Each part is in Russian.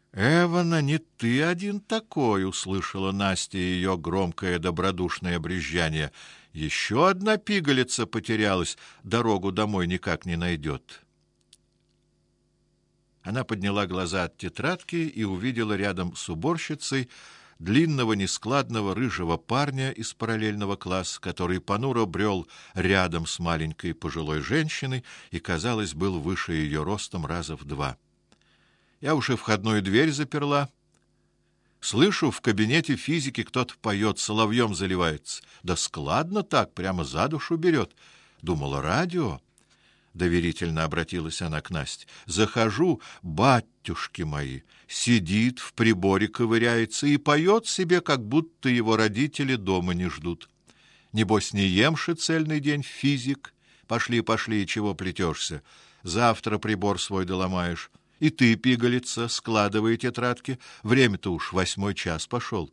Эвана, не ты один такой, услышала Настя ее громкое добродушное брюзжание. Еще одна пигалица потерялась, дорогу домой никак не найдет. Она подняла глаза от тетрадки и увидела рядом с уборщицей длинного нескладного рыжего парня из параллельного класса, который понуро брел рядом с маленькой пожилой женщиной и, казалось, был выше ее ростом раза в два. Я уж и входную дверь заперла. Слышу, в кабинете физики кто-то поет, соловьем заливается. Да складно так, прямо за душу берет. Думала, радио. Доверительно обратилась она к Насте. Захожу, батюшки мои, сидит в приборе, ковыряется и поет себе, как будто его родители дома не ждут. Небось, не емши цельный день физик. Пошли, пошли, чего плетешься? Завтра прибор свой доломаешь. И ты, пигалица, складывай тетрадки. Время-то уж 8 час пошел.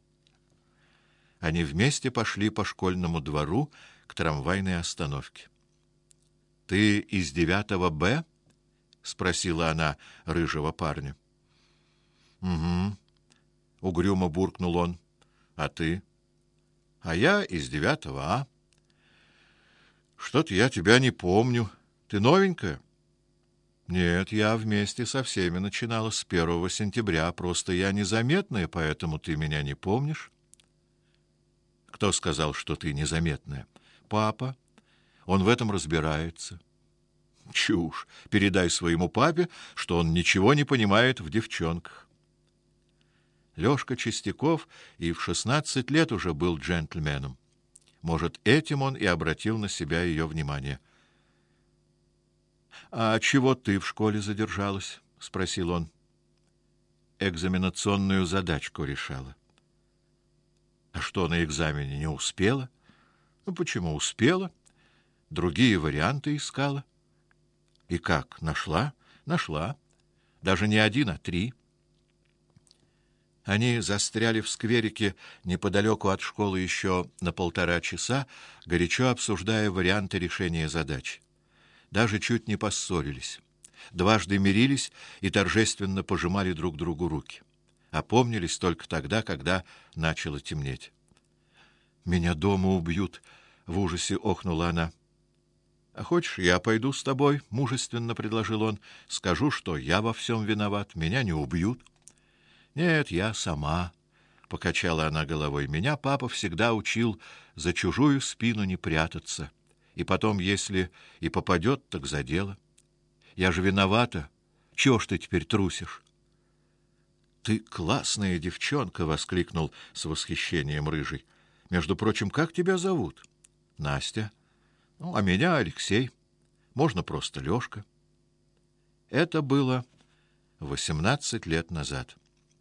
Они вместе пошли по школьному двору к трамвайной остановке. Ты из 9 Б? Спросила она рыжего парня. Угу. Угрюмо буркнул он. А ты? А я из 9 А. Что-то я тебя не помню. Ты новенькая? Нет, я вместе со всеми начинала с 1 сентября, просто я незаметная, поэтому ты меня не помнишь. Кто сказал, что ты незаметная? Папа. Он в этом разбирается. Чушь. Передай своему папе, что он ничего не понимает в девчонках. Лёшка Чистяков и в 16 лет уже был джентльменом. Может, этим он и обратил на себя ее внимание. А чего ты в школе задержалась? Спросил он. Экзаменационную задачку решала. А что, на экзамене не успела? Ну почему успела? Другие варианты искала. И как, нашла? Нашла. Даже не 1, а 3. Они застряли в скверике неподалеку от школы еще на 1,5 часа, горячо обсуждая варианты решения задач. Даже чуть не поссорились. Дважды мирились и торжественно пожимали друг другу руки. Опомнились только тогда, когда начало темнеть. Меня дома убьют, в ужасе охнула она. А хочешь, я пойду с тобой, мужественно предложил он. Скажу, что я во всем виноват, меня не убьют. Нет, я сама, покачала она головой. Меня папа всегда учил за чужую спину не прятаться. И потом, если и попадет, так за дело. Я же виновата. Чего ж ты теперь трусишь? Ты классная девчонка, воскликнул с восхищением рыжий. Между прочим, как тебя зовут? Настя. Ну, а меня Алексей. Можно просто Лёшка. Это было 18 лет назад.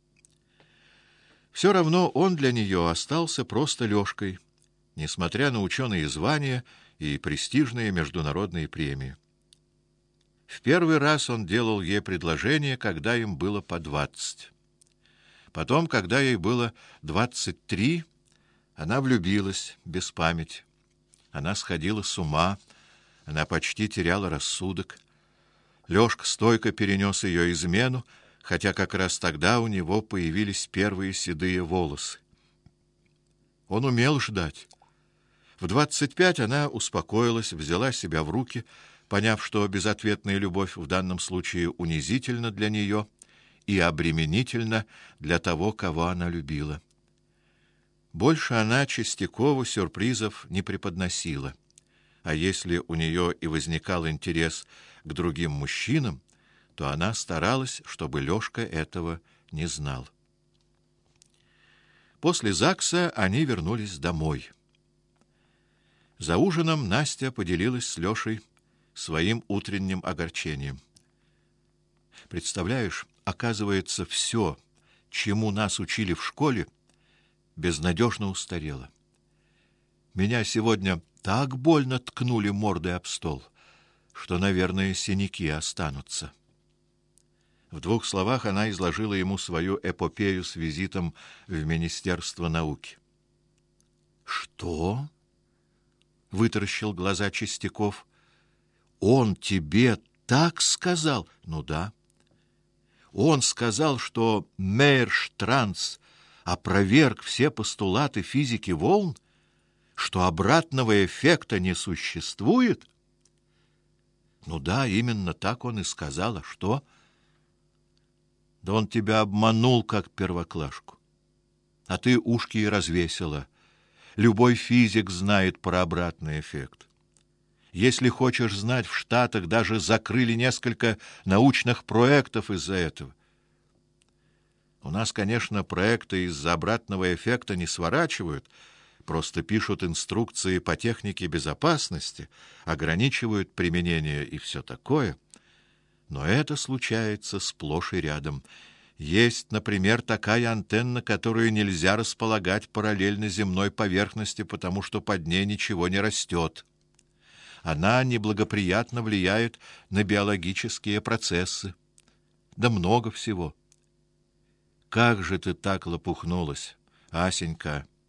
Все равно он для нее остался просто Лёшкой, несмотря на ученые звания и престижные международные премии. В первый раз он делал ей предложение, когда им было по 20. Потом, когда ей было 23, она влюбилась без памяти. Она сходила с ума, она почти теряла рассудок. Лёшка стойко перенес ее измену, хотя как раз тогда у него появились первые седые волосы. Он умел ждать. В 25 она успокоилась, взяла себя в руки, поняв, что безответная любовь в данном случае унизительна для нее и обременительна для того, кого она любила. Больше она Чистякову сюрпризов не преподносила. А если у нее и возникал интерес к другим мужчинам, то она старалась, чтобы Лёшка этого не знал. После ЗАГСа они вернулись домой. За ужином Настя поделилась с Лёшей своим утренним огорчением. Представляешь, оказывается, все, чему нас учили в школе, безнадежно устарело. Меня сегодня так больно ткнули мордой об стол, что, наверное, синяки останутся. В 2 словах она изложила ему свою эпопею с визитом в Министерство науки. Что? Вытаращил глаза Чистяков. Он тебе так сказал? Ну да. Он сказал, что Мейерштранс опроверг все постулаты физики волн, что обратного эффекта не существует. Ну да, именно так он и сказал. А что? Да он тебя обманул, как первоклашку. А ты ушки и развесила. Любой физик знает про обратный эффект. Если хочешь знать, в Штатах даже закрыли несколько научных проектов из-за этого. У нас, конечно, проекты из-за обратного эффекта не сворачивают, просто пишут инструкции по технике безопасности, ограничивают применение и все такое. Но это случается сплошь и рядом. Есть, например, такая антенна, которую нельзя располагать параллельно земной поверхности, потому что под ней ничего не растет. Она неблагоприятно влияет на биологические процессы. Да много всего. Как же ты так лопухнулась, Асенька?